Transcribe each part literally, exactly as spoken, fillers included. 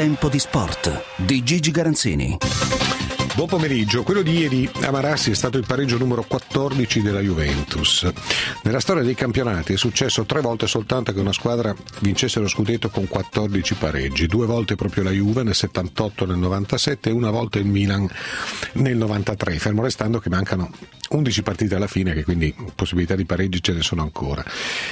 Tempo di sport di Gigi Garanzini. Buon pomeriggio. Quello di ieri a Marassi è stato il pareggio numero quattordici della Juventus. Nella storia dei campionati è successo tre volte soltanto che una squadra vincesse lo scudetto con quattordici pareggi. Due volte proprio la Juve nel settantotto e nel novantasette e una volta il Milan nel novantatré, fermo restando che mancano undici partite alla fine, che quindi possibilità di pareggi ce ne sono ancora.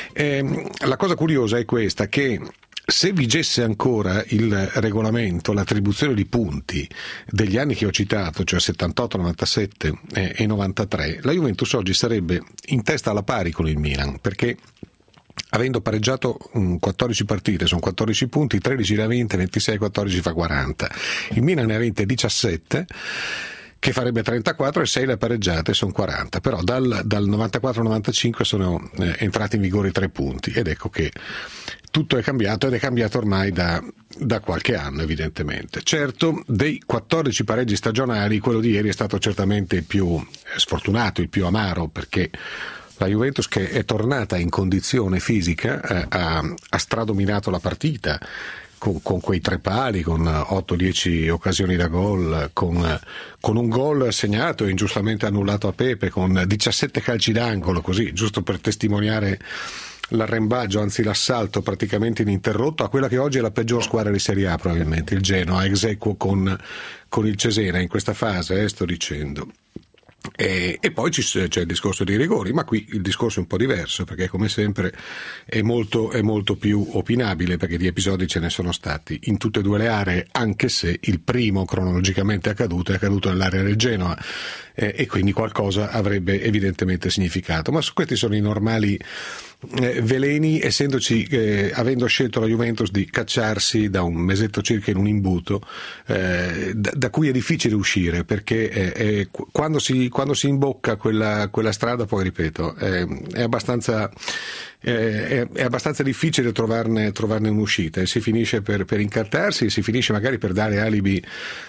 E la cosa curiosa è questa, che se vigesse ancora il regolamento, l'attribuzione di punti degli anni che ho citato, cioè settantotto, novantasette e novantatré, la Juventus oggi sarebbe in testa alla pari con il Milan, perché avendo pareggiato quattordici partite, sono quattordici punti, tredici ne ha vinte, ventisei quattordici fa quaranta. Il Milan ne ha vinte diciassette, che farebbe trentaquattro, e sei le pareggiate, sono quaranta. Però dal, dal novantaquattro novantacinque sono eh, entrati in vigore i tre punti, ed ecco che tutto è cambiato, ed è cambiato ormai da, da qualche anno, evidentemente. Certo, dei quattordici pareggi stagionali, quello di ieri è stato certamente il più sfortunato, il più amaro, perché la Juventus, che è tornata in condizione fisica, eh, ha, ha stradominato la partita con, con quei tre pali, con otto dieci occasioni da gol, con, con un gol segnato e ingiustamente annullato a Pepe, con diciassette calci d'angolo, così, giusto per testimoniare l'arrembaggio, anzi l'assalto praticamente ininterrotto a quella che oggi è la peggior squadra di Serie A, probabilmente, il Genoa, ex aequo con, con il Cesena in questa fase, eh, sto dicendo. E, e poi ci, c'è il discorso dei rigori, ma qui il discorso è un po' diverso, perché come sempre è molto, è molto più opinabile, perché di episodi ce ne sono stati in tutte e due le aree, anche se il primo cronologicamente accaduto è accaduto nell'area del Genoa, eh, e quindi qualcosa avrebbe evidentemente significato. Ma su questi sono i normali eh, veleni, essendoci eh, avendo scelto la Juventus di cacciarsi da un mesetto circa in un imbuto eh, da, da cui è difficile uscire, perché eh, eh, quando si quando si imbocca quella, quella strada, poi ripeto, è, è abbastanza è, è abbastanza difficile trovarne, trovarne un'uscita, e si finisce per, per incartarsi, e si finisce magari per dare alibi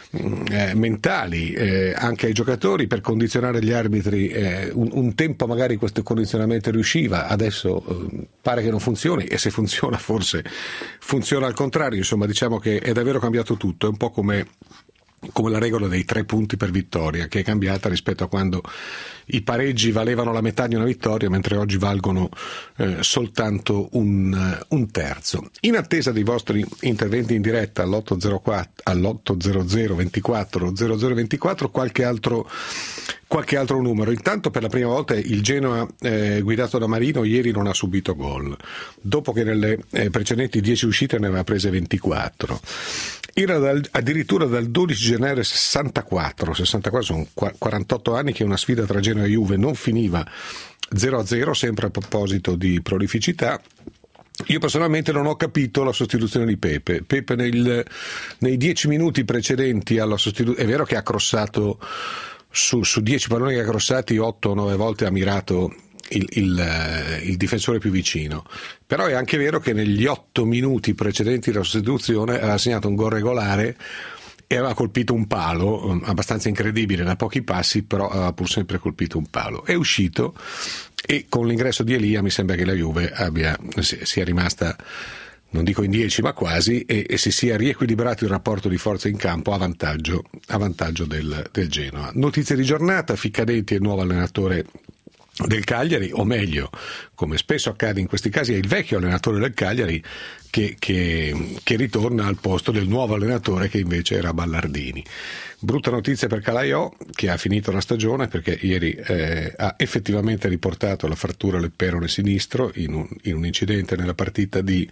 eh, mentali eh, anche ai giocatori, per condizionare gli arbitri. Eh, un, un tempo magari questo condizionamento riusciva, adesso eh, pare che non funzioni, e se funziona forse funziona al contrario. Insomma, diciamo che è davvero cambiato tutto, è un po' come come la regola dei tre punti per vittoria, che è cambiata rispetto a quando i pareggi valevano la metà di una vittoria, mentre oggi valgono eh, soltanto un, un terzo. In attesa dei vostri interventi in diretta all'otto zero quattro, all'otto zero zero ventiquattro zero zero ventiquattro, qualche altro qualche altro numero. Intanto, per la prima volta il Genoa eh, guidato da Marino ieri non ha subito gol, dopo che nelle eh, precedenti dieci uscite ne aveva prese ventiquattro. Era dal, addirittura dal dodici gennaio sessantaquattro, sessantaquattro sono quarantotto anni che una sfida tra Genoa e Juve non finiva zero a zero, sempre a proposito di prolificità. Io personalmente non ho capito la sostituzione di Pepe. Pepe nel, nei dieci minuti precedenti alla sostituzione, è vero che ha crossato su, su dieci palloni che ha crossati, otto o nove volte ha mirato Il, il, il difensore più vicino, però è anche vero che negli otto minuti precedenti alla sostituzione aveva segnato un gol regolare e aveva colpito un palo, abbastanza incredibile da pochi passi, però aveva pur sempre colpito un palo. È uscito, e con l'ingresso di Elia mi sembra che la Juve abbia, sia rimasta, non dico in dieci ma quasi, e, e si sia riequilibrato il rapporto di forza in campo a vantaggio, a vantaggio del, del Genoa. Notizie di giornata: Ficcadetti è il nuovo allenatore del Cagliari, o meglio, come spesso accade in questi casi, è il vecchio allenatore del Cagliari che, che, che ritorna al posto del nuovo allenatore, che invece era Ballardini. Brutta notizia per Calaiò, che ha finito la stagione, perché ieri eh, ha effettivamente riportato la frattura del perone sinistro in un, in un incidente nella partita di,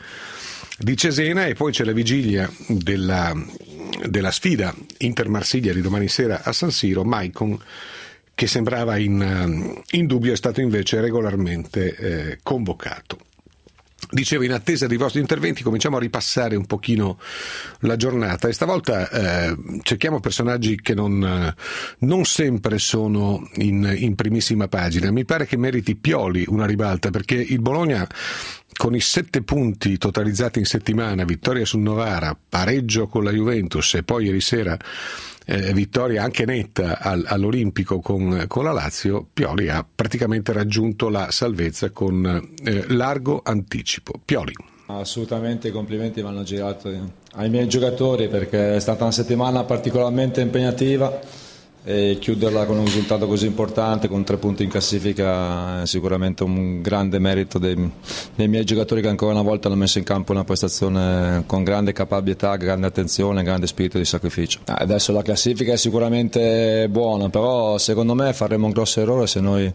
di Cesena. E poi c'è la vigilia della, della sfida Inter-Marsiglia di domani sera a San Siro. Maicon, che sembrava in, in dubbio, è stato invece regolarmente eh, convocato. Dicevo, in attesa dei vostri interventi cominciamo a ripassare un pochino la giornata, e stavolta eh, cerchiamo personaggi che non, non sempre sono in, in primissima pagina. Mi pare che meriti Pioli una ribalta, perché il Bologna, con i sette punti totalizzati in settimana, vittoria sul Novara, pareggio con la Juventus e poi ieri sera eh, vittoria anche netta al, all'Olimpico con, con la Lazio, Pioli ha praticamente raggiunto la salvezza con eh, largo anticipo. Pioli. Assolutamente, i complimenti vanno girati ai miei giocatori perché è stata una settimana particolarmente impegnativa e chiuderla con un risultato così importante, con tre punti in classifica, è sicuramente un grande merito dei, dei miei giocatori che ancora una volta hanno messo in campo una prestazione con grande capacità, grande attenzione, grande spirito di sacrificio. Adesso la classifica è sicuramente buona, però secondo me faremmo un grosso errore se noi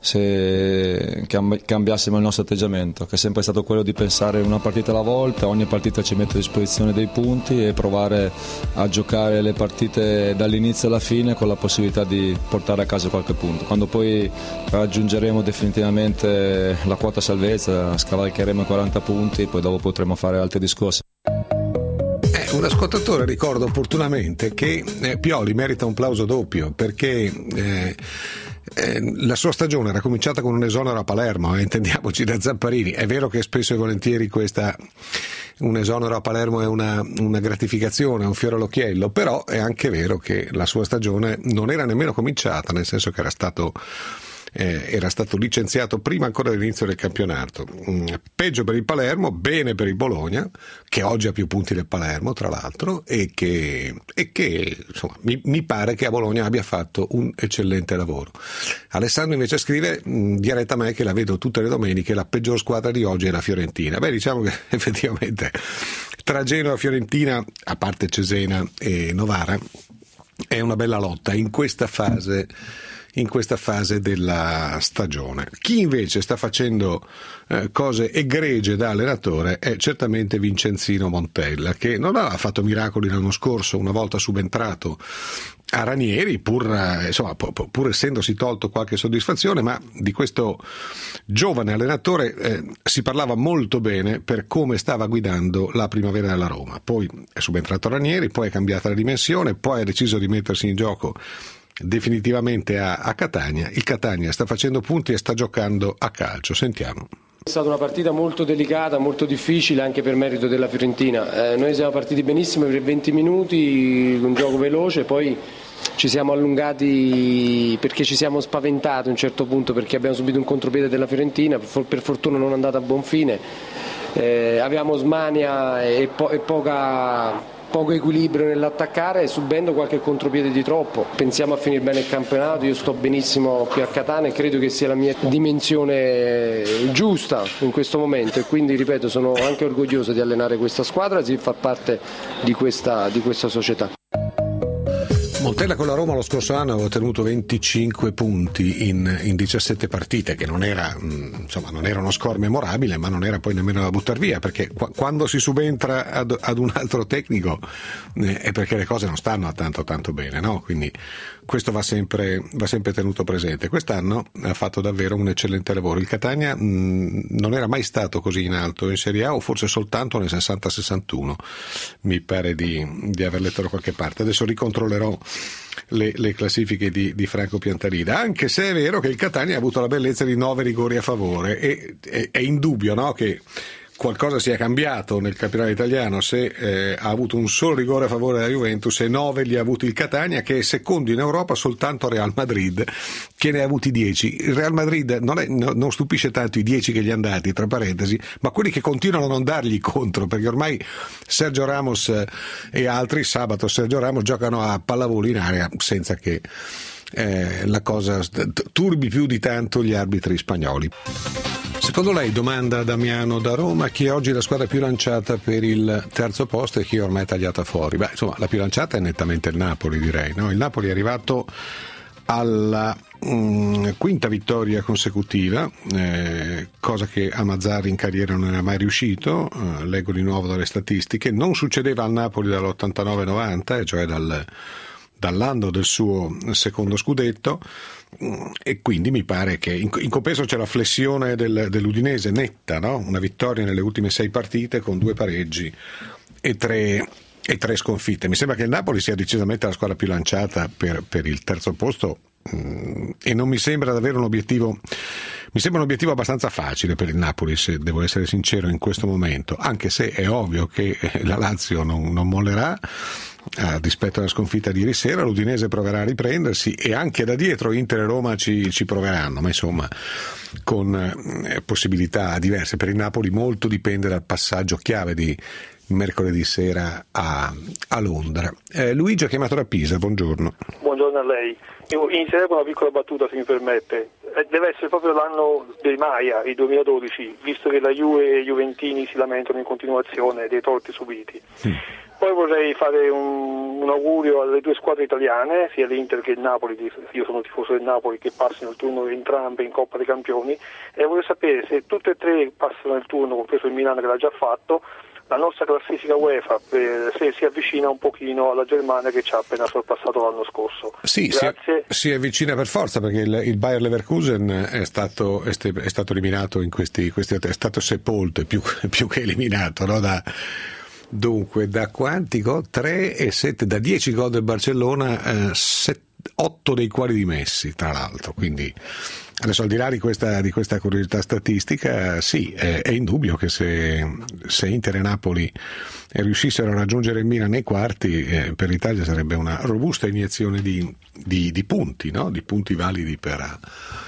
se cambiassimo il nostro atteggiamento, che è sempre stato quello di pensare una partita alla volta, ogni partita ci mette a disposizione dei punti e provare a giocare le partite dall'inizio alla fine con la possibilità di portare a casa qualche punto. Quando poi raggiungeremo definitivamente la quota salvezza, scavalcheremo i quaranta punti, poi dopo potremo fare altri discorsi. Eh, un ascoltatore ricorda opportunamente che eh, Pioli merita un plauso doppio perché eh, eh, la sua stagione era cominciata con un esonero a Palermo, eh, intendiamoci, da Zamparini. È vero che spesso e volentieri questa un esonero a Palermo è una, una gratificazione, un fiore all'occhiello, però è anche vero che la sua stagione non era nemmeno cominciata, nel senso che era stato Eh, era stato licenziato prima ancora dell'inizio del campionato. Mm, peggio per il Palermo, bene per il Bologna, che oggi ha più punti del Palermo tra l'altro, e che, e che insomma, mi, mi pare che a Bologna abbia fatto un eccellente lavoro. Alessandro invece scrive mh, diretta a me che la vedo tutte le domeniche, la peggior squadra di oggi è la Fiorentina. Beh, diciamo che effettivamente tra Genoa e Fiorentina, a parte Cesena e Novara, è una bella lotta in questa fase in questa fase della stagione. Chi invece sta facendo eh, cose egregie da allenatore è certamente Vincenzino Montella, che non ha fatto miracoli l'anno scorso, una volta subentrato a Ranieri, pur, eh, insomma, pur, pur essendosi tolto qualche soddisfazione, ma di questo giovane allenatore eh, si parlava molto bene per come stava guidando la primavera della Roma. Poi è subentrato Ranieri, poi è cambiata la dimensione, poi ha deciso di mettersi in gioco definitivamente a, a Catania. Il Catania sta facendo punti e sta giocando a calcio. Sentiamo. È stata una partita molto delicata, molto difficile anche per merito della Fiorentina. Eh, noi siamo partiti benissimo per venti minuti, un gioco veloce, poi ci siamo allungati perché ci siamo spaventati a un certo punto perché abbiamo subito un contropiede della Fiorentina, per fortuna non è andata a buon fine. Eh, avevamo smania e, po- e poca... poco equilibrio nell'attaccare e subendo qualche contropiede di troppo. Pensiamo a finire bene il campionato, io sto benissimo qui a Catania e credo che sia la mia dimensione giusta in questo momento e quindi ripeto sono anche orgoglioso di allenare questa squadra e di far parte di questa, di questa società. Montella con la Roma lo scorso anno aveva ottenuto venticinque punti in, in diciassette partite, che non era, insomma, non era uno score memorabile, ma non era poi nemmeno da buttare via, perché qu- quando si subentra ad, ad un altro tecnico eh, è perché le cose non stanno tanto tanto bene, no? Quindi questo va sempre, va sempre tenuto presente. Quest'anno ha fatto davvero un eccellente lavoro. Il Catania mh, non era mai stato così in alto in Serie A, o forse soltanto nel sessanta sessantuno, mi pare di, di aver letto da qualche parte. Adesso ricontrollerò Le, le classifiche di, di Franco Piantarida, anche se è vero che il Catania ha avuto la bellezza di nove rigori a favore e è, è indubbio, no, che qualcosa sia cambiato nel campionato italiano se eh, ha avuto un solo rigore a favore della Juventus e nove li ha avuti il Catania, che è secondo in Europa soltanto Real Madrid, che ne ha avuti dieci. Il Real Madrid non, è, no, non stupisce tanto i dieci che gli hanno dati, tra parentesi, ma quelli che continuano a non dargli contro, perché ormai Sergio Ramos e altri, sabato Sergio Ramos, giocano a pallavolo in area senza che eh, la cosa turbi più di tanto gli arbitri spagnoli. Secondo lei, domanda Damiano da Roma, chi è oggi la squadra più lanciata per il terzo posto e chi ormai è tagliata fuori? Beh, insomma, la più lanciata è nettamente il Napoli, direi, no? Il Napoli è arrivato alla mh, quinta vittoria consecutiva, eh, cosa che a Mazzarri in carriera non era mai riuscito, eh, leggo di nuovo dalle statistiche, non succedeva al Napoli dall'ottantanove novanta, cioè dal, dall'anno del suo secondo scudetto, e quindi mi pare che in, in compenso c'è la flessione del, dell'Udinese netta, no? Una vittoria nelle ultime sei partite con due pareggi e tre, e tre sconfitte. Mi sembra che il Napoli sia decisamente la squadra più lanciata per, per il terzo posto mh, e non mi sembra davvero un obiettivo, mi sembra un obiettivo abbastanza facile per il Napoli, se devo essere sincero in questo momento, anche se è ovvio che la Lazio non, non mollerà. a dispetto della sconfitta di ieri sera. L'Udinese proverà a riprendersi e anche da dietro Inter e Roma ci, ci proveranno, ma insomma con eh, possibilità diverse. Per il Napoli molto dipende dal passaggio chiave di mercoledì sera a, a Londra. Eh, Luigi ha chiamato da Pisa, buongiorno. Buongiorno a lei. Io inizierei con una piccola battuta, se mi permette. Deve essere proprio l'anno dei Maia, il duemiladodici, visto che la Juve e i Juventini si lamentano in continuazione dei torti subiti. Mm. Poi vorrei fare un, un augurio alle due squadre italiane, sia l'Inter che il Napoli, io sono tifoso del Napoli, che passino il turno entrambe in Coppa dei Campioni, e voglio sapere se tutte e tre passano il turno, compreso il Milan che l'ha già fatto, la nostra classifica UEFA eh, se si avvicina un pochino alla Germania che ci ha appena sorpassato l'anno scorso. Sì, si, si avvicina per forza, perché il, il Bayer Leverkusen è stato, è, è stato eliminato in questi, questi è stato sepolto più, più che eliminato, no? Da, dunque da quanti gol? tre e sette, da dieci gol del Barcellona, eh, otto dei quali dimessi tra l'altro, quindi adesso al di là di questa, di questa curiosità statistica, sì, è, è indubbio che se, se Inter e Napoli riuscissero a raggiungere il Milan nei quarti, eh, per l'Italia sarebbe una robusta iniezione di, di, di punti, no? Di punti validi per,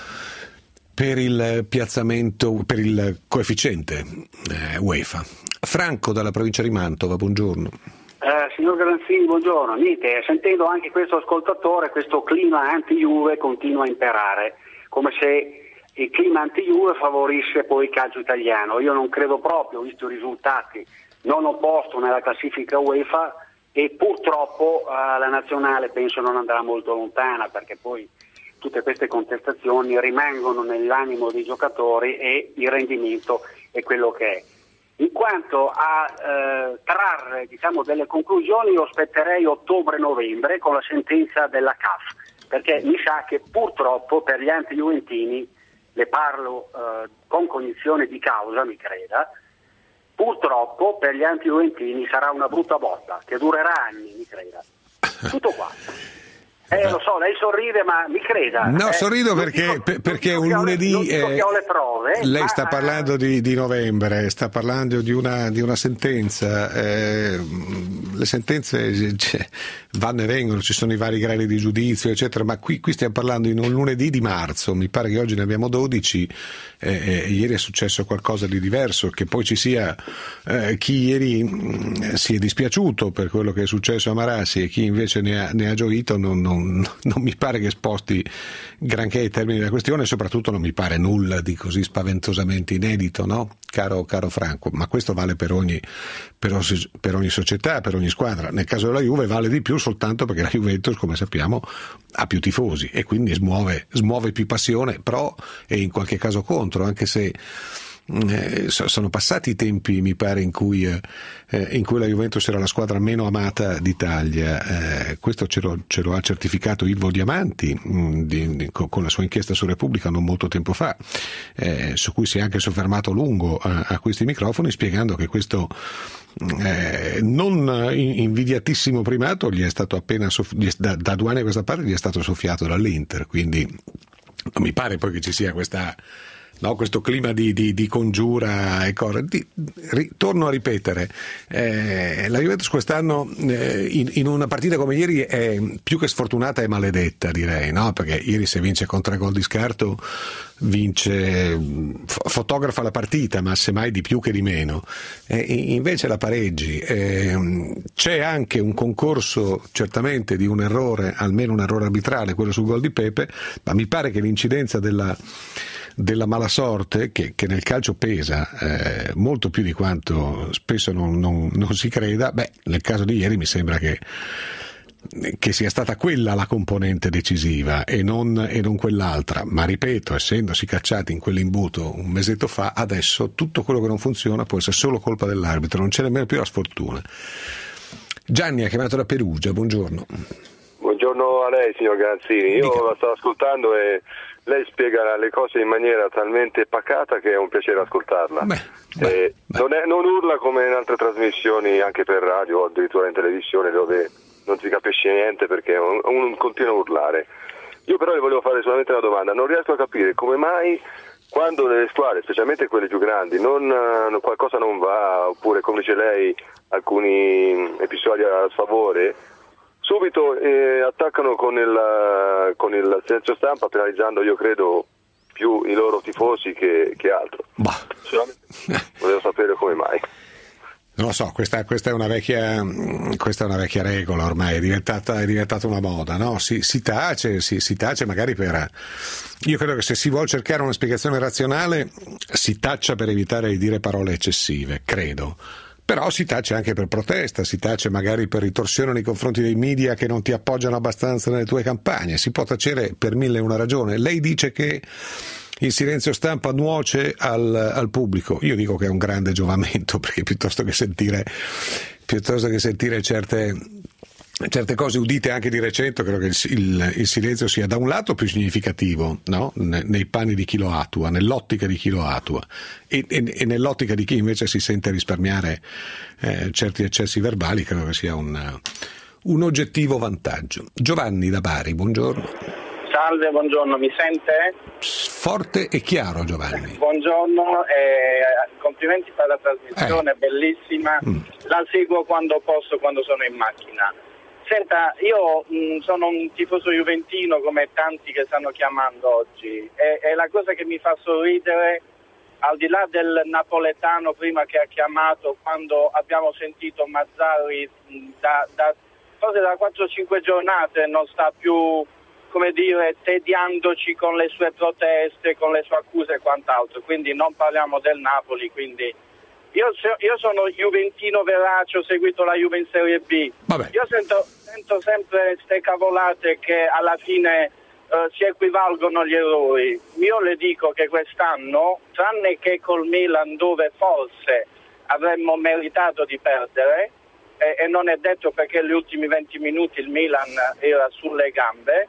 per il piazzamento, per il coefficiente eh, UEFA. Franco dalla provincia di Mantova, buongiorno. Eh, signor Granzini, buongiorno. Niente, sentendo anche questo ascoltatore, questo clima anti-Juve continua a imperare, come se il clima anti-Juve favorisce poi il calcio italiano. Io non credo proprio, visto i risultati, non ho posto nella classifica UEFA e purtroppo eh, la nazionale penso non andrà molto lontana, perché poi tutte queste contestazioni rimangono nell'animo dei giocatori e il rendimento è quello che è. In quanto a eh, trarre diciamo, delle conclusioni, io aspetterei ottobre-novembre con la sentenza della C A F, perché mi sa che purtroppo per gli anti-juventini, le parlo eh, con cognizione di causa, mi creda, purtroppo per gli anti-juventini sarà una brutta botta che durerà anni, mi creda. Tutto qua. Eh, lo so, lei sorride, ma mi creda. No, eh, sorrido perché, dico, perché un lunedì non dico che ho le prove, lei ma, sta parlando di, di novembre, sta parlando di una, di una sentenza. Eh, le sentenze cioè, vanno e vengono, ci sono i vari gradi di giudizio, eccetera, ma qui, qui stiamo parlando in un lunedì di marzo, mi pare che oggi ne abbiamo dodici, eh, eh, ieri è successo qualcosa di diverso, che poi ci sia eh, chi ieri mh, si è dispiaciuto per quello che è successo a Marassi e chi invece ne ha, ne ha gioito, non, non non mi pare che sposti granché i termini della questione, e soprattutto non mi pare nulla di così spaventosamente inedito, no? Caro, caro Franco, ma questo vale per ogni, per, ogni, per ogni società, per ogni squadra. Nel caso della Juve vale di più soltanto perché la Juventus, come sappiamo, ha più tifosi e quindi smuove, smuove più passione pro e in qualche caso contro, anche se Eh, sono passati i tempi, mi pare, in cui, eh, in cui la Juventus era la squadra meno amata d'Italia. Eh, questo ce lo, ce lo ha certificato Ilvo Diamanti mh, di, di, con la sua inchiesta su Repubblica non molto tempo fa, eh, su cui si è anche soffermato a lungo a, a questi microfoni, spiegando che questo eh, non invidiatissimo primato gli è stato appena soff- gli è, da, da due anni a questa parte gli è stato soffiato dall'Inter, quindi non mi pare poi che ci sia questa No, questo clima di, di, di congiura e cose. Di, ri, torno a ripetere, eh, la Juventus quest'anno eh, in, in una partita come ieri è più che sfortunata e maledetta, direi, no? Perché ieri se vince con tre gol di scarto vince, f- fotografa la partita, ma semmai di più che di meno. Eh, invece la pareggi. Eh, c'è anche un concorso certamente di un errore, almeno un errore arbitrale, quello sul gol di Pepe, ma mi pare che l'incidenza della della mala sorte, che, che nel calcio pesa eh, molto più di quanto spesso non, non, non si creda, beh, nel caso di ieri mi sembra che, che sia stata quella la componente decisiva e non, e non quell'altra, ma ripeto, essendosi cacciati in quell'imbuto un mesetto fa, adesso tutto quello che non funziona può essere solo colpa dell'arbitro, non c'è nemmeno più la sfortuna. Gianni ha chiamato da Perugia, buongiorno. Buongiorno a lei, signor Granzini, io Dica. la sto ascoltando e lei spiega le cose in maniera talmente pacata che è un piacere ascoltarla. Beh, beh, eh, beh. Non, è, non urla come in altre trasmissioni, anche per radio o addirittura in televisione, dove non si capisce niente perché un, un continua a urlare. Io però le volevo fare solamente una domanda, non riesco a capire come mai quando le squadre, specialmente quelle più grandi, non, qualcosa non va, oppure come dice lei alcuni episodi a sfavore, subito eh, attaccano con il, con il silenzio stampa, penalizzando, io credo, più i loro tifosi che, che altro. Bah. Volevo sapere come mai. Non lo so, questa, questa è una vecchia questa è una vecchia regola ormai, è diventata, è diventata una moda, no? Si, si tace, si, si tace magari per... Io credo che se si vuole cercare una spiegazione razionale si taccia per evitare di dire parole eccessive, credo. Però si tace anche per protesta, si tace magari per ritorsione nei confronti dei media che non ti appoggiano abbastanza nelle tue campagne, si può tacere per mille e una ragione. Lei dice che il silenzio stampa nuoce al, al pubblico. Io dico che è un grande giovamento, perché piuttosto che sentire piuttosto che sentire certe certe cose udite anche di recente, credo che il, il, il silenzio sia da un lato più significativo, no? Ne, nei panni di chi lo attua, nell'ottica di chi lo attua e, e, e nell'ottica di chi invece si sente risparmiare eh, certi eccessi verbali, credo che sia un, un oggettivo vantaggio. Giovanni da Bari, buongiorno. Salve, buongiorno, mi sente? Forte e chiaro, Giovanni. Buongiorno, eh, complimenti per la trasmissione, eh. bellissima. Mm. La seguo quando posso, quando sono in macchina. Senta, io mh, sono un tifoso juventino come tanti che stanno chiamando oggi e, e la cosa che mi fa sorridere, al di là del napoletano prima che ha chiamato, quando abbiamo sentito Mazzarri mh, da, da forse da quattro o cinque giornate non sta più, come dire, tediandoci con le sue proteste, con le sue accuse e quant'altro, quindi non parliamo del Napoli, quindi io, io sono juventino verace, ho seguito la Juve in Serie B. Vabbè. Io sento, sento sempre ste cavolate che alla fine uh, si equivalgono gli errori. Io le dico che quest'anno, tranne che col Milan dove forse avremmo meritato di perdere, e, e non è detto perché gli ultimi venti minuti il Milan era sulle gambe,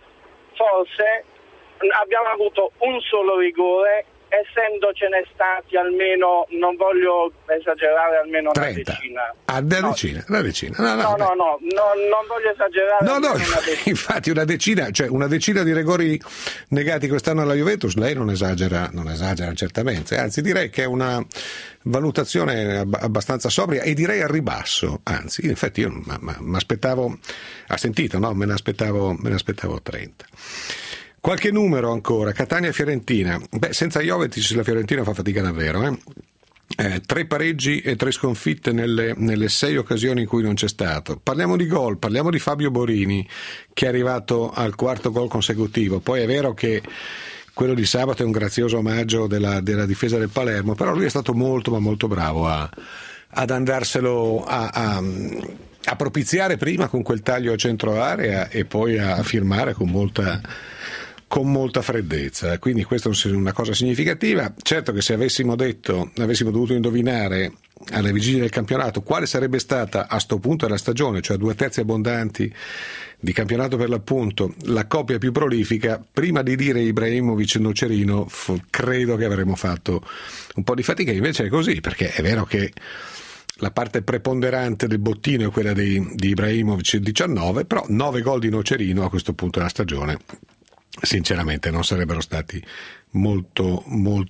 forse abbiamo avuto un solo rigore, essendocene stati almeno, non voglio esagerare, almeno una trenta. decina. Ah, una no. decina, una decina. No, no, no, no, no, no, non voglio esagerare. No, no, una decina. infatti una decina, cioè una decina di rigori negati quest'anno alla Juventus, lei non esagera, non esagera certamente, anzi direi che è una valutazione abbastanza sobria e direi al ribasso, anzi, in effetti io mi aspettavo, ha sentito, no? Me ne aspettavo, me ne aspettavo trenta. Qualche numero ancora, Catania-Fiorentina. Beh, senza Jovetic la Fiorentina fa fatica davvero, eh? Eh, tre pareggi e tre sconfitte nelle, nelle sei occasioni in cui non c'è stato. Parliamo di gol, parliamo di Fabio Borini che è arrivato al quarto gol consecutivo. Poi è vero che quello di sabato è un grazioso omaggio della, della difesa del Palermo, però lui è stato molto ma molto bravo a, ad andarselo a, a, a propiziare prima con quel taglio a centro area e poi a firmare con molta con molta freddezza, quindi questa è una cosa significativa. Certo che se avessimo detto, avessimo dovuto indovinare alle vigilie del campionato quale sarebbe stata a sto punto della stagione, cioè a due terzi abbondanti di campionato per l'appunto, la coppia più prolifica, prima di dire Ibrahimovic e Nocerino f- credo che avremmo fatto un po' di fatica, invece è così, perché è vero che la parte preponderante del bottino è quella di, di Ibrahimovic diciannove, però nove gol di Nocerino a questo punto della stagione sinceramente non sarebbero stati molto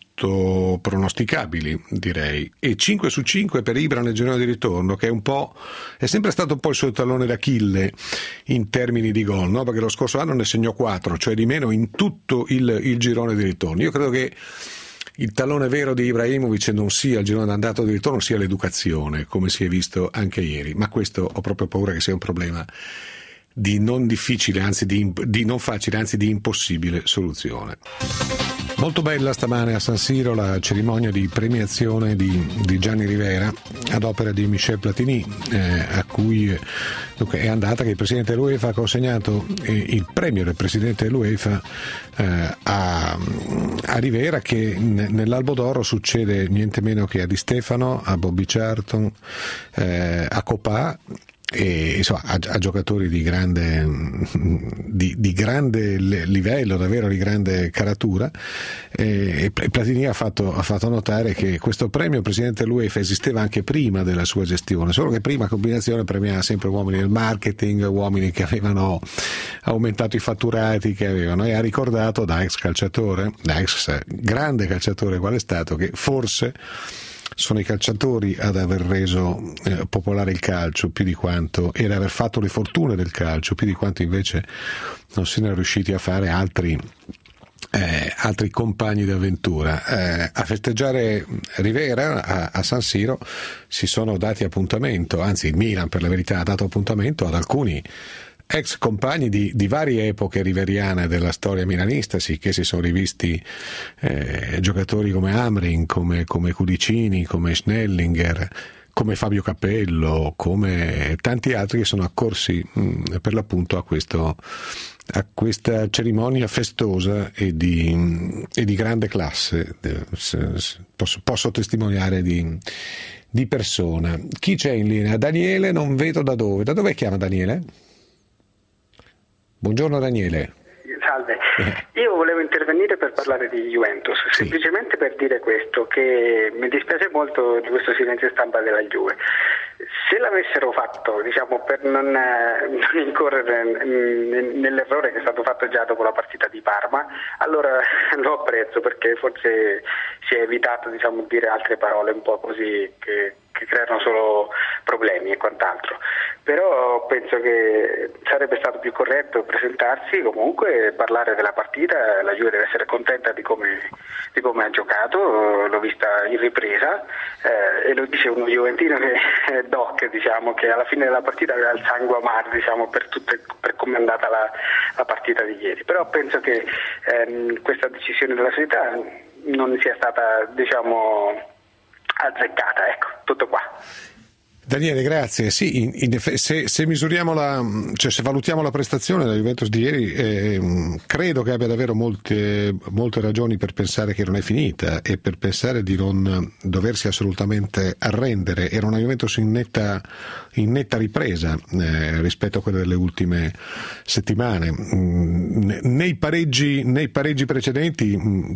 molto pronosticabili, direi. E cinque su cinque per Ibra nel girone di ritorno, che è un po' è sempre stato un po' il suo tallone d'Achille in termini di gol, no? Perché lo scorso anno ne segnò quattro, cioè di meno in tutto il, il girone di ritorno. Io credo che il tallone vero di Ibrahimovic non sia il girone d'andata o di ritorno, sia l'educazione, come si è visto anche ieri, ma questo ho proprio paura che sia un problema di non difficile, anzi di, di non facile, anzi di impossibile soluzione. Molto bella stamane a San Siro la cerimonia di premiazione di, di Gianni Rivera ad opera di Michel Platini, eh, a cui dunque, è andata che il Presidente dell'UEFA ha consegnato eh, il premio del Presidente dell'UEFA eh, a, a Rivera, che n- nell'Albo d'Oro succede niente meno che a Di Stefano, a Bobby Charlton, eh, a Copà e insomma a, a giocatori di grande di, di grande livello, davvero di grande caratura, e, e Platini ha fatto, ha fatto notare che questo premio presidente dell'UEFA esisteva anche prima della sua gestione, solo che prima combinazione premiava sempre uomini del marketing, uomini che avevano aumentato i fatturati che avevano, e ha ricordato da ex calciatore, da ex grande calciatore qual è stato, che forse sono i calciatori ad aver reso eh, popolare il calcio più di quanto, e ad aver fatto le fortune del calcio più di quanto invece non se ne è riusciti a fare altri eh, altri compagni d'avventura. Eh, a festeggiare Rivera a, a San Siro si sono dati appuntamento, anzi il Milan per la verità ha dato appuntamento ad alcuni ex compagni di, di varie epoche riveriane della storia milanista, sì, che si sono rivisti, eh, giocatori come Amrin, come, come Cudicini, come Schnellinger, come Fabio Capello, come tanti altri che sono accorsi mh, per l'appunto a questo a questa cerimonia festosa e di, e di grande classe, posso, posso testimoniare di, di persona. Chi c'è in linea? Daniele, non vedo da dove. Da dove chiama Daniele? Buongiorno Daniele. Salve, io volevo intervenire per parlare di Juventus, sì. Semplicemente per dire questo, che mi dispiace molto di questo silenzio stampa della Juve. Se l'avessero fatto, diciamo, per non, non incorrere nell'errore che è stato fatto già dopo la partita di Parma, allora lo apprezzo, perché forse si è evitato, diciamo, dire altre parole un po' così che, che creano solo problemi e quant'altro. Però penso che sarebbe stato più corretto presentarsi, comunque parlare della partita. La Juve deve essere contenta di come, di come ha giocato, l'ho vista in ripresa, eh, e lo dice uno juventino che è doc, diciamo, che alla fine della partita aveva il sangue amaro, diciamo, per, tutte, per come è andata la, la partita di ieri. Però penso che ehm, questa decisione della società non sia stata, diciamo, azzeccata. Ecco, tutto qua. Daniele, grazie. Sì, in, in eff- se, se misuriamo la, cioè se valutiamo la prestazione della Juventus di ieri, eh, credo che abbia davvero molte, molte ragioni per pensare che non è finita e per pensare di non doversi assolutamente arrendere. Era una Juventus in netta, in netta ripresa eh, rispetto a quella delle ultime settimane. Mm, nei pareggi, nei pareggi precedenti mm,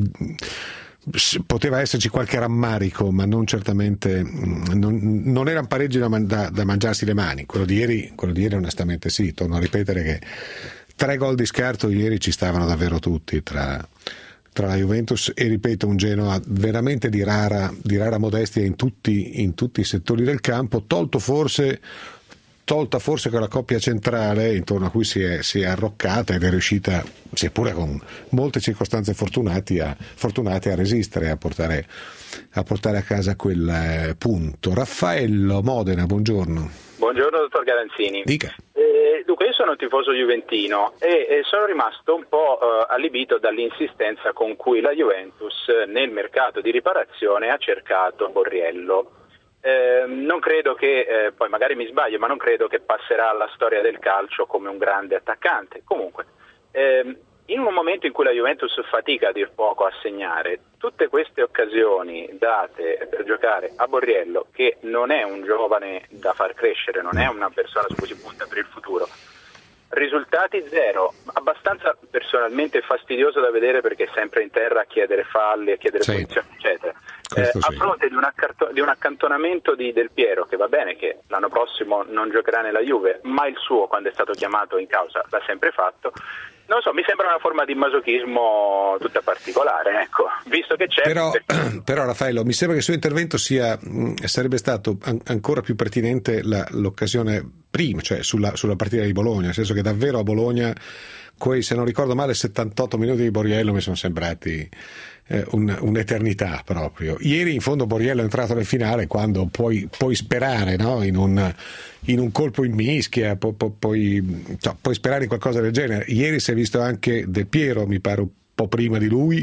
poteva esserci qualche rammarico, ma non certamente, non, non erano pareggi da, da, da mangiarsi le mani. Quello di ieri, quello di ieri onestamente sì, torno a ripetere che tre gol di scarto ieri ci stavano davvero tutti tra, tra la Juventus e, ripeto, un Genoa veramente di rara, di rara modestia in tutti, in tutti i settori del campo, tolto forse tolta forse quella coppia centrale intorno a cui si è, si è arroccata ed è riuscita, seppure con molte circostanze fortunate, a, fortunate, a resistere, a portare, a portare a casa quel eh, punto. Raffaello, Modena, buongiorno. Buongiorno dottor Garanzini. Dica. Eh, dunque io sono un tifoso juventino e, e sono rimasto un po' eh, allibito dall'insistenza con cui la Juventus nel mercato di riparazione ha cercato Borriello. Eh, non credo che, eh, poi magari mi sbaglio, ma non credo che passerà alla storia del calcio come un grande attaccante. Comunque, eh, in un momento in cui la Juventus fatica a dir poco a segnare, tutte queste occasioni date per giocare a Borriello, che non è un giovane da far crescere, non è una persona su cui si punta per il futuro, risultati zero, abbastanza personalmente fastidioso da vedere, perché è sempre in terra a chiedere falli, a chiedere sì. posizioni, eccetera. Eh, sì. A fronte di un, accarto- di un accantonamento di Del Piero, che va bene che l'anno prossimo non giocherà nella Juve, ma il suo, quando è stato chiamato in causa, l'ha sempre fatto. Non so, mi sembra una forma di masochismo tutta particolare, ecco, visto che c'è. Però, perché... però Raffaello, mi sembra che il suo intervento sia sarebbe stato an- ancora più pertinente la, l'occasione prima, cioè sulla, sulla partita di Bologna, nel senso che davvero a Bologna, quei, se non ricordo male, settantotto minuti di Borriello mi sono sembrati eh, un, un'eternità proprio. Ieri in fondo Borriello è entrato nel finale quando puoi, puoi sperare, no? in un in un colpo in mischia, pu- pu- puoi, cioè, puoi sperare in qualcosa del genere. Ieri si è visto anche Del Piero, mi pare un po' prima di lui,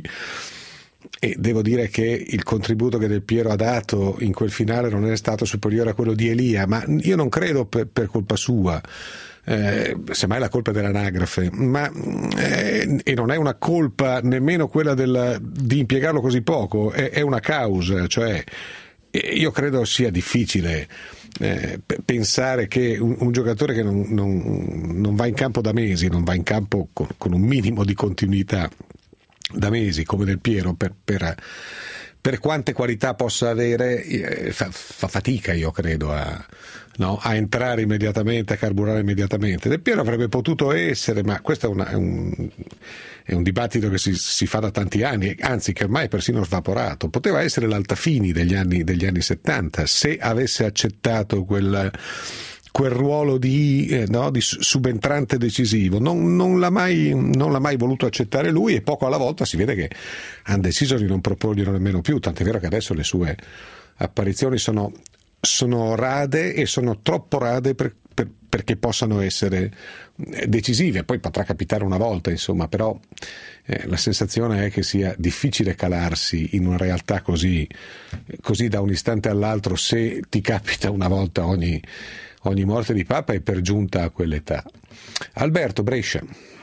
e devo dire che il contributo che Del Piero ha dato in quel finale non è stato superiore a quello di Elia, ma io non credo per, per colpa sua. Eh, semmai la colpa è dell'anagrafe, ma eh, e non è una colpa nemmeno quella del, di impiegarlo così poco, è, è una causa, cioè io credo sia difficile eh, pensare che un, un giocatore che non, non, non va in campo da mesi, non va in campo con, con un minimo di continuità da mesi come Del Piero, per, per, per quante qualità possa avere, eh, fa, fa fatica, io credo, a, no, a entrare immediatamente, a carburare immediatamente. Del Piero avrebbe potuto essere, ma questo è, una, è, un, è un dibattito che si, si fa da tanti anni, anzi che ormai è persino svaporato. Poteva essere l'Altafini degli anni, degli anni settanta, se avesse accettato quel quel ruolo di, eh, no, di subentrante decisivo. Non, non, l'ha mai, non l'ha mai voluto accettare lui, e poco alla volta si vede che hanno deciso di non proporglielo nemmeno più, tant'è vero che adesso le sue apparizioni sono, sono rade, e sono troppo rade per, per, perché possano essere decisive. Poi potrà capitare una volta, insomma, però eh, la sensazione è che sia difficile calarsi in una realtà così, così da un istante all'altro, se ti capita una volta ogni ogni morte di papa, e per giunta a quell'età. Alberto, Brescia.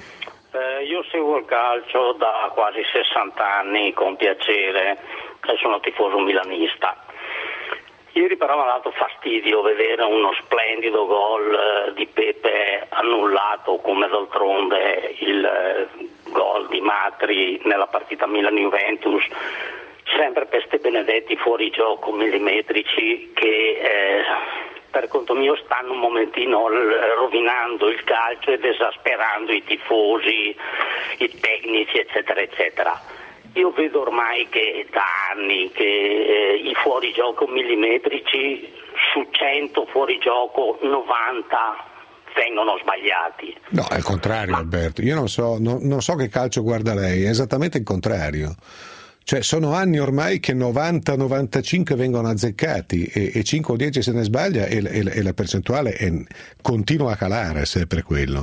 Eh, io seguo il calcio da quasi sessanta anni con piacere e sono tifoso milanista. Ieri però mi ha dato fastidio vedere uno splendido gol eh, di Pepe annullato, come d'altronde il eh, gol di Matri nella partita Milan-Juventus, sempre per ste benedetti fuorigioco millimetrici che eh, per conto mio stanno un momentino rovinando il calcio ed esasperando i tifosi, i tecnici, eccetera eccetera. Io vedo ormai che da anni che eh, i fuorigioco millimetrici, su cento fuorigioco novanta vengono sbagliati. No, è il contrario. Ma Alberto, io non so, no, non so che calcio guarda lei, è esattamente il contrario. Cioè sono anni ormai che novanta novantacinque vengono azzeccati, e, e cinque o dieci se ne sbaglia, e, e, e la percentuale è, continua a calare, se è per quello.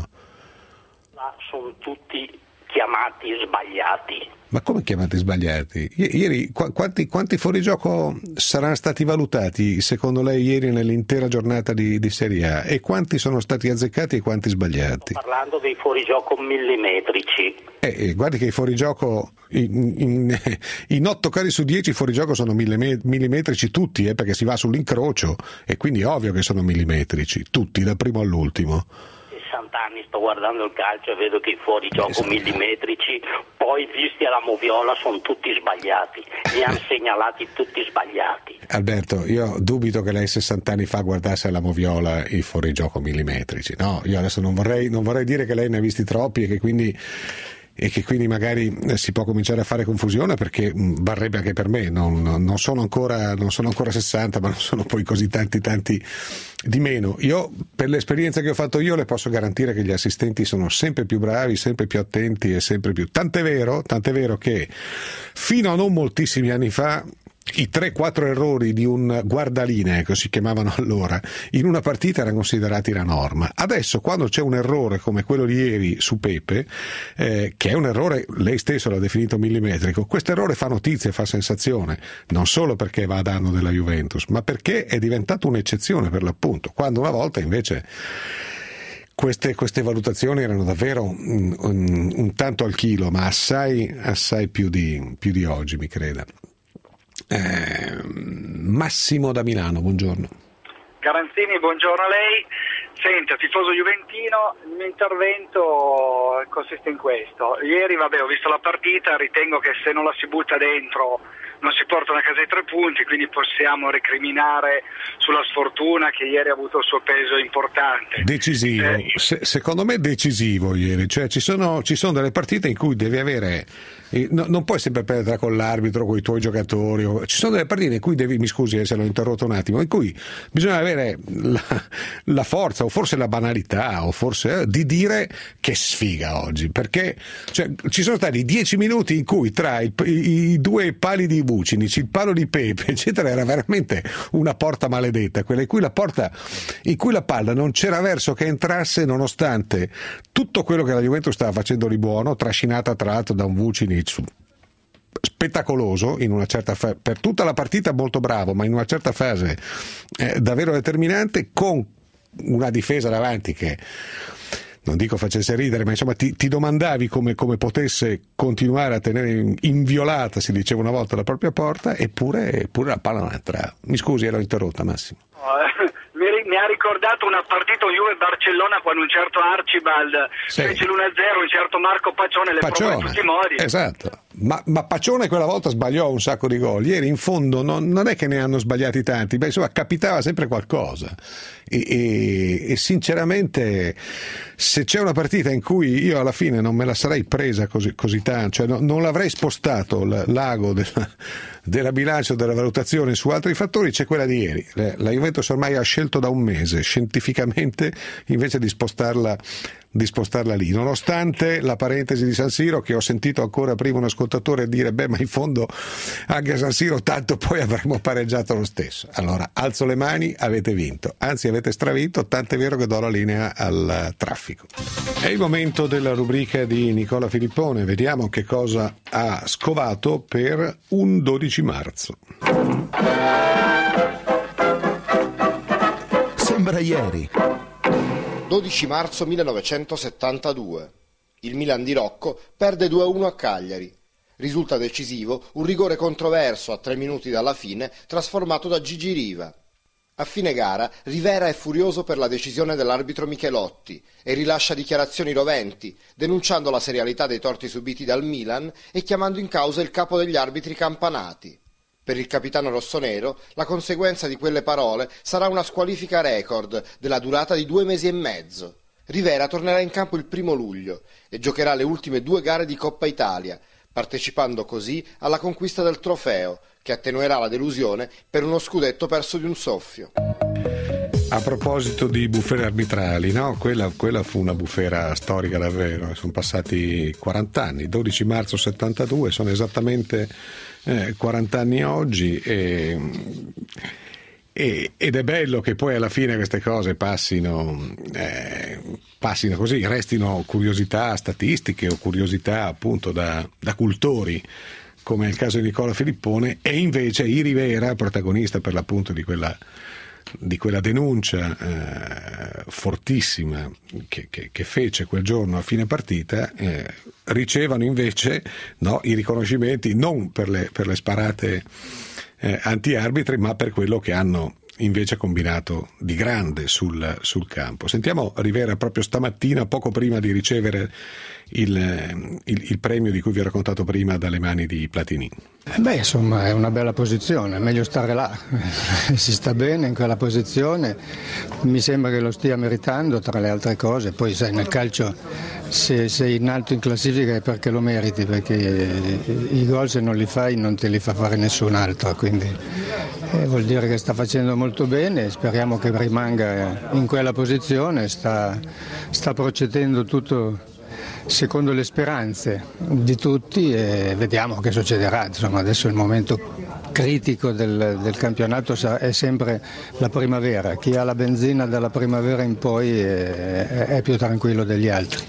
Ma sono tutti chiamati sbagliati. Ma come chiamati sbagliati? I- ieri qu- quanti, quanti fuorigioco saranno stati valutati secondo lei ieri nell'intera giornata di, di Serie A, e quanti sono stati azzeccati e quanti sbagliati? Sto parlando dei fuorigioco millimetrici. Eh, eh, guardi che i fuorigioco in, in, in otto casi su dieci i fuorigioco sono millime- millimetrici tutti, eh, perché si va sull'incrocio, e quindi è ovvio che sono millimetrici tutti, dal primo all'ultimo. sessanta anni sto guardando il calcio e vedo che i fuorigioco millimetrici, poi visti alla moviola, sono tutti sbagliati, li hanno segnalati tutti sbagliati. Alberto, io dubito che lei sessanta anni fa guardasse alla moviola i fuorigioco millimetrici. No, io adesso non vorrei, non vorrei dire che lei ne ha visti troppi, e che quindi e che quindi magari si può cominciare a fare confusione, perché varrebbe anche per me. Non, non sono ancora non sono ancora sessanta, ma non sono poi così tanti tanti di meno. Io, per l'esperienza che ho fatto io, le posso garantire che gli assistenti sono sempre più bravi, sempre più attenti, e sempre più tant'è vero, tant'è vero che fino a non moltissimi anni fa i tre quattro errori di un guardalinee, che si chiamavano allora, in una partita erano considerati la norma. Adesso, quando c'è un errore come quello di ieri su Pepe, eh, che è un errore, lei stesso l'ha definito millimetrico, questo errore fa notizia, fa sensazione, non solo perché va a danno della Juventus, ma perché è diventato un'eccezione, per l'appunto, quando una volta invece queste, queste valutazioni erano davvero un, un, un tanto al chilo, ma assai, assai più di, più di oggi, mi creda. Eh, Massimo da Milano, buongiorno. Garanzini, buongiorno a lei. Senta, tifoso juventino, il mio intervento consiste in questo. Ieri, vabbè, ho visto la partita, ritengo che se non la si butta dentro non si portano a casa i tre punti, quindi possiamo recriminare sulla sfortuna che ieri ha avuto il suo peso importante. Decisivo, eh, Se, secondo me decisivo ieri, cioè ci sono, ci sono delle partite in cui devi avere, eh, no, non puoi sempre perdere con l'arbitro, con i tuoi giocatori, o, ci sono delle partite in cui devi, mi scusi se l'ho interrotto un attimo, in cui bisogna avere la, la forza, o forse la banalità, o forse eh, di dire che sfiga oggi, perché cioè, ci sono stati dieci minuti in cui tra i, i, i due pali di Vucinic, il palo di Pepe, eccetera, era veramente una porta maledetta, quella in cui la porta, in cui la palla non c'era verso che entrasse, nonostante tutto quello che la Juventus stava facendo di buono, trascinata tra l'altro da un Vucinic spettacoloso in una certa fa- per tutta la partita molto bravo, ma in una certa fase eh, davvero determinante, con una difesa davanti che non dico facesse ridere, ma insomma ti, ti domandavi come, come potesse continuare a tenere inviolata, si diceva una volta, la propria porta, eppure, eppure la palla non entrava. Mi scusi, l'ho interrotta, Massimo. mi ha ricordato una partita Juve-Barcellona quando un certo Archibald sì. fece l'uno a zero, un certo Marco Pacione le provò in tutti i modi. Esatto. Ma, ma Pacione quella volta sbagliò un sacco di gol. Ieri in fondo non, non è che ne hanno sbagliati tanti, ma insomma capitava sempre qualcosa. E, e, e sinceramente, se c'è una partita in cui io alla fine non me la sarei presa così, così tanto, cioè no, non l'avrei spostato l'ago della, della bilancia, della valutazione su altri fattori, c'è quella di ieri. La Juventus ormai ha scelto da un mese scientificamente invece di spostarla di spostarla lì, nonostante la parentesi di San Siro, che ho sentito ancora prima un ascoltatore dire beh ma in fondo anche a San Siro tanto poi avremmo pareggiato lo stesso. Allora alzo le mani, avete vinto, anzi avete stravinto, tant'è vero che do la linea al traffico. È il momento della rubrica di Nicola Filippone, vediamo che cosa ha scovato per un dodici marzo. Sembra ieri. dodici marzo millenovecentosettantadue. Il Milan di Rocco perde due a uno a Cagliari. Risulta decisivo un rigore controverso a tre minuti dalla fine trasformato da Gigi Riva. A fine gara Rivera è furioso per la decisione dell'arbitro Michelotti e rilascia dichiarazioni roventi, denunciando la serialità dei torti subiti dal Milan e chiamando in causa il capo degli arbitri Campanati. Per il capitano rossonero, la conseguenza di quelle parole sarà una squalifica record della durata di due mesi e mezzo. Rivera tornerà in campo il primo luglio e giocherà le ultime due gare di Coppa Italia, partecipando così alla conquista del trofeo, che attenuerà la delusione per uno scudetto perso di un soffio. A proposito di bufere arbitrali, no? Quella, quella fu una bufera storica davvero, sono passati quaranta anni, dodici marzo settantadue, sono esattamente eh, quaranta anni oggi e, e, ed è bello che poi alla fine queste cose passino, eh, passino così, restino curiosità statistiche o curiosità appunto da, da cultori, come è il caso di Nicola Filippone, e invece I Rivera, protagonista per l'appunto di quella di quella denuncia eh, fortissima che, che, che fece quel giorno a fine partita, eh, ricevono invece no, i riconoscimenti non per le, per le sparate eh, anti-arbitri, ma per quello che hanno invece combinato di grande sul, sul campo. Sentiamo Rivera proprio stamattina, poco prima di ricevere il, il, il premio di cui vi ho raccontato prima dalle mani di Platini. Beh, insomma, è una bella posizione, è meglio stare là, si sta bene in quella posizione, mi sembra che lo stia meritando tra le altre cose, poi sai nel calcio se sei in alto in classifica è perché lo meriti, perché i gol se non li fai non te li fa fare nessun altro, quindi eh, vuol dire che sta facendo molto bene, speriamo che rimanga in quella posizione, sta, sta procedendo tutto secondo le speranze di tutti e vediamo che succederà. Insomma, adesso il momento critico del, del campionato è sempre la primavera, chi ha la benzina dalla primavera in poi è, è più tranquillo degli altri.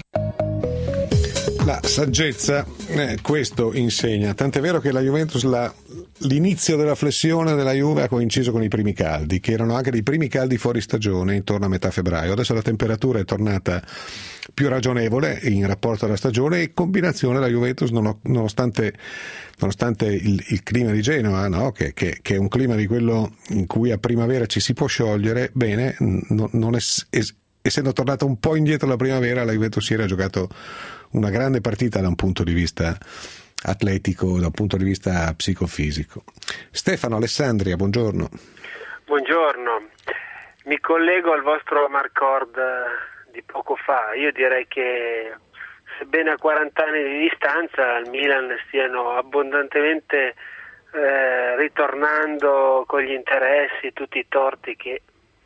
La saggezza eh, questo insegna, tant'è vero che la Juventus la, l'inizio della flessione della Juve ha coinciso con i primi caldi, che erano anche dei primi caldi fuori stagione intorno a metà febbraio. Adesso la temperatura è tornata più ragionevole in rapporto alla stagione e combinazione la Juventus nonostante, nonostante il, il clima di Genova, no? che, che, che è un clima di quello in cui a primavera ci si può sciogliere bene, non, non è, es, essendo tornata un po' indietro la primavera, la Juventus ieri ha giocato una grande partita da un punto di vista atletico, da un punto di vista psicofisico. Stefano Alessandria, buongiorno. Buongiorno, mi collego al vostro Marcord di poco fa. Io direi che sebbene a quaranta anni di distanza al Milan stiano abbondantemente eh, ritornando con gli interessi, tutti i torti che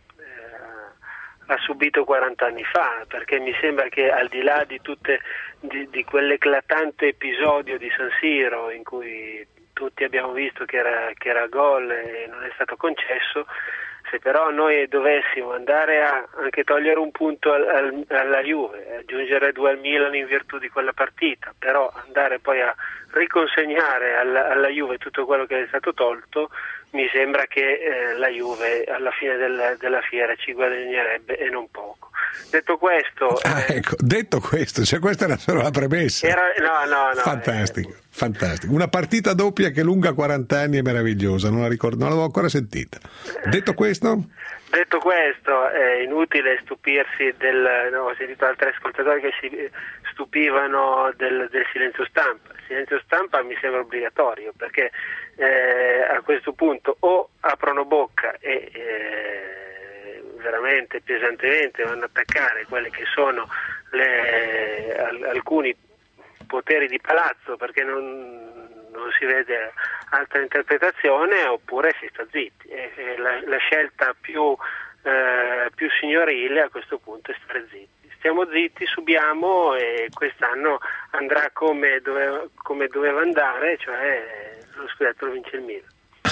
ha subito quaranta anni fa, perché mi sembra che al di là di tutte di, di quell'eclatante episodio di San Siro in cui tutti abbiamo visto che era, che era gol e non è stato concesso, se però noi dovessimo andare a anche togliere un punto al, al, alla Juve, aggiungere due al Milan in virtù di quella partita, però andare poi a riconsegnare alla, alla Juve tutto quello che è stato tolto, mi sembra che eh, la Juve alla fine del, della fiera ci guadagnerebbe e non poco. detto questo... Ah, eh, ecco, detto questo, cioè questa era solo la premessa. Era, no, no, no. Fantastico, eh, fantastico. Una partita doppia che lunga quaranta anni è meravigliosa, non la ricordo, non l'avevo ancora sentita. Detto questo... Detto questo, è inutile stupirsi del... No, ho sentito altri ascoltatori che si stupivano del, del silenzio stampa. Il silenzio stampa mi sembra obbligatorio, perché eh, a questo punto o aprono bocca e eh, veramente pesantemente vanno ad attaccare quelle che sono le, al, alcuni poteri di palazzo, perché non... non si vede altra interpretazione, oppure si sta zitti. E, e la, la scelta più, eh, più signorile a questo punto è stare zitti. Stiamo zitti, subiamo e quest'anno andrà come doveva, come doveva andare, cioè lo scudetto lo vince il Milan.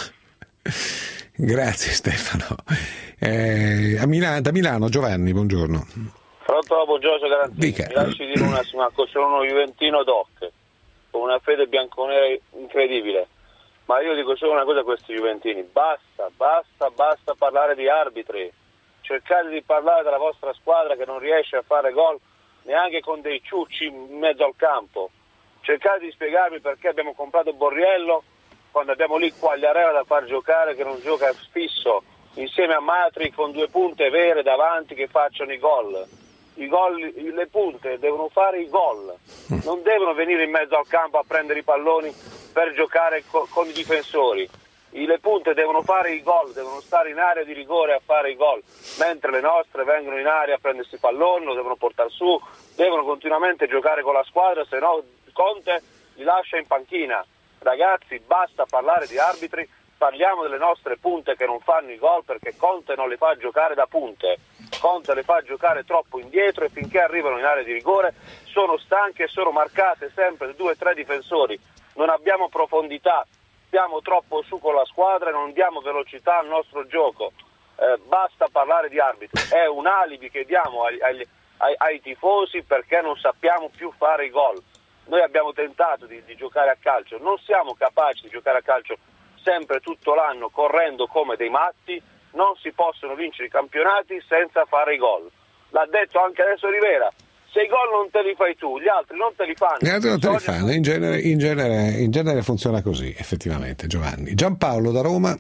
Grazie Stefano. Eh, a Milano, da Milano Giovanni, buongiorno. Pronto, buongiorno Garantini. Dica. Mi lasci dire una, una cosa, sono uno juventino doc, con una fede bianconera incredibile, ma io dico solo una cosa a questi juventini: basta, basta, basta parlare di arbitri, cercate di parlare della vostra squadra che non riesce a fare gol neanche con dei ciucci in mezzo al campo, cercate di spiegarmi perché abbiamo comprato Borriello quando abbiamo lì Quagliarella da far giocare, che non gioca fisso, insieme a Matri con due punte vere davanti che facciano i gol. I gol, le punte devono fare i gol, non devono venire in mezzo al campo a prendere i palloni per giocare co- con i difensori. I, le punte devono fare i gol, devono stare in area di rigore a fare i gol, mentre le nostre vengono in area a prendersi il pallone, lo devono portare su, devono continuamente giocare con la squadra, se no Conte li lascia in panchina. Ragazzi, basta parlare di arbitri, parliamo delle nostre punte che non fanno i gol, perché Conte non le fa giocare da punte. Conte le fa giocare troppo indietro e finché arrivano in area di rigore sono stanche e sono marcate sempre da due o tre difensori. Non abbiamo profondità, stiamo troppo su con la squadra e non diamo velocità al nostro gioco. Eh, basta parlare di arbitri, è un alibi che diamo agli, agli, ai, ai tifosi perché non sappiamo più fare i gol. Noi abbiamo tentato di, di giocare a calcio, non siamo capaci di giocare a calcio sempre tutto l'anno correndo come dei matti. Non si possono vincere i campionati senza fare i gol. L'ha detto anche adesso Rivera: se i gol non te li fai tu, gli altri non te li fanno. Gli altri non te li fanno, in genere, in genere, in genere funziona così, effettivamente. Giovanni. Giampaolo da Roma.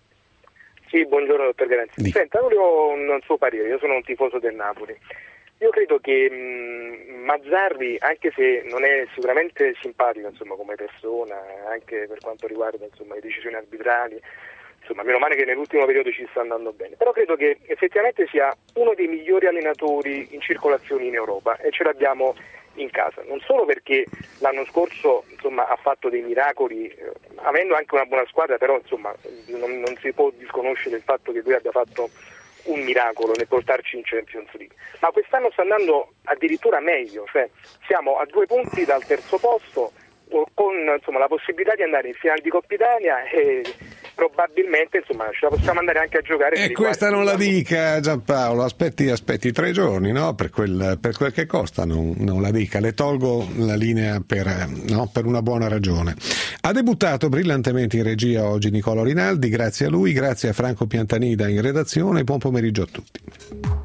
Sì, buongiorno dottor Garanzini. Senta, volevo un suo parere, io sono un tifoso del Napoli. Io credo che mh, Mazzarri, anche se non è sicuramente simpatico, insomma, come persona, anche per quanto riguarda, insomma, le decisioni arbitrali, insomma, meno male che nell'ultimo periodo ci sta andando bene, però credo che effettivamente sia uno dei migliori allenatori in circolazione in Europa e ce l'abbiamo in casa, non solo perché l'anno scorso, insomma, ha fatto dei miracoli, eh, avendo anche una buona squadra, però insomma non, non si può disconoscere il fatto che lui abbia fatto un miracolo nel portarci in Champions League, ma quest'anno sta andando addirittura meglio, cioè siamo a due punti dal terzo posto, con insomma la possibilità di andare in finale di Coppa Italia e probabilmente insomma ce la possiamo andare anche a giocare. E questa non la dica Giampaolo, aspetti, aspetti tre giorni, no? Per quel, per quel che costa non, non la dica, le tolgo la linea per, no? Per una buona ragione. Ha debuttato brillantemente in regia oggi Nicola Rinaldi, grazie a lui, grazie a Franco Piantanida in redazione, buon pomeriggio a tutti.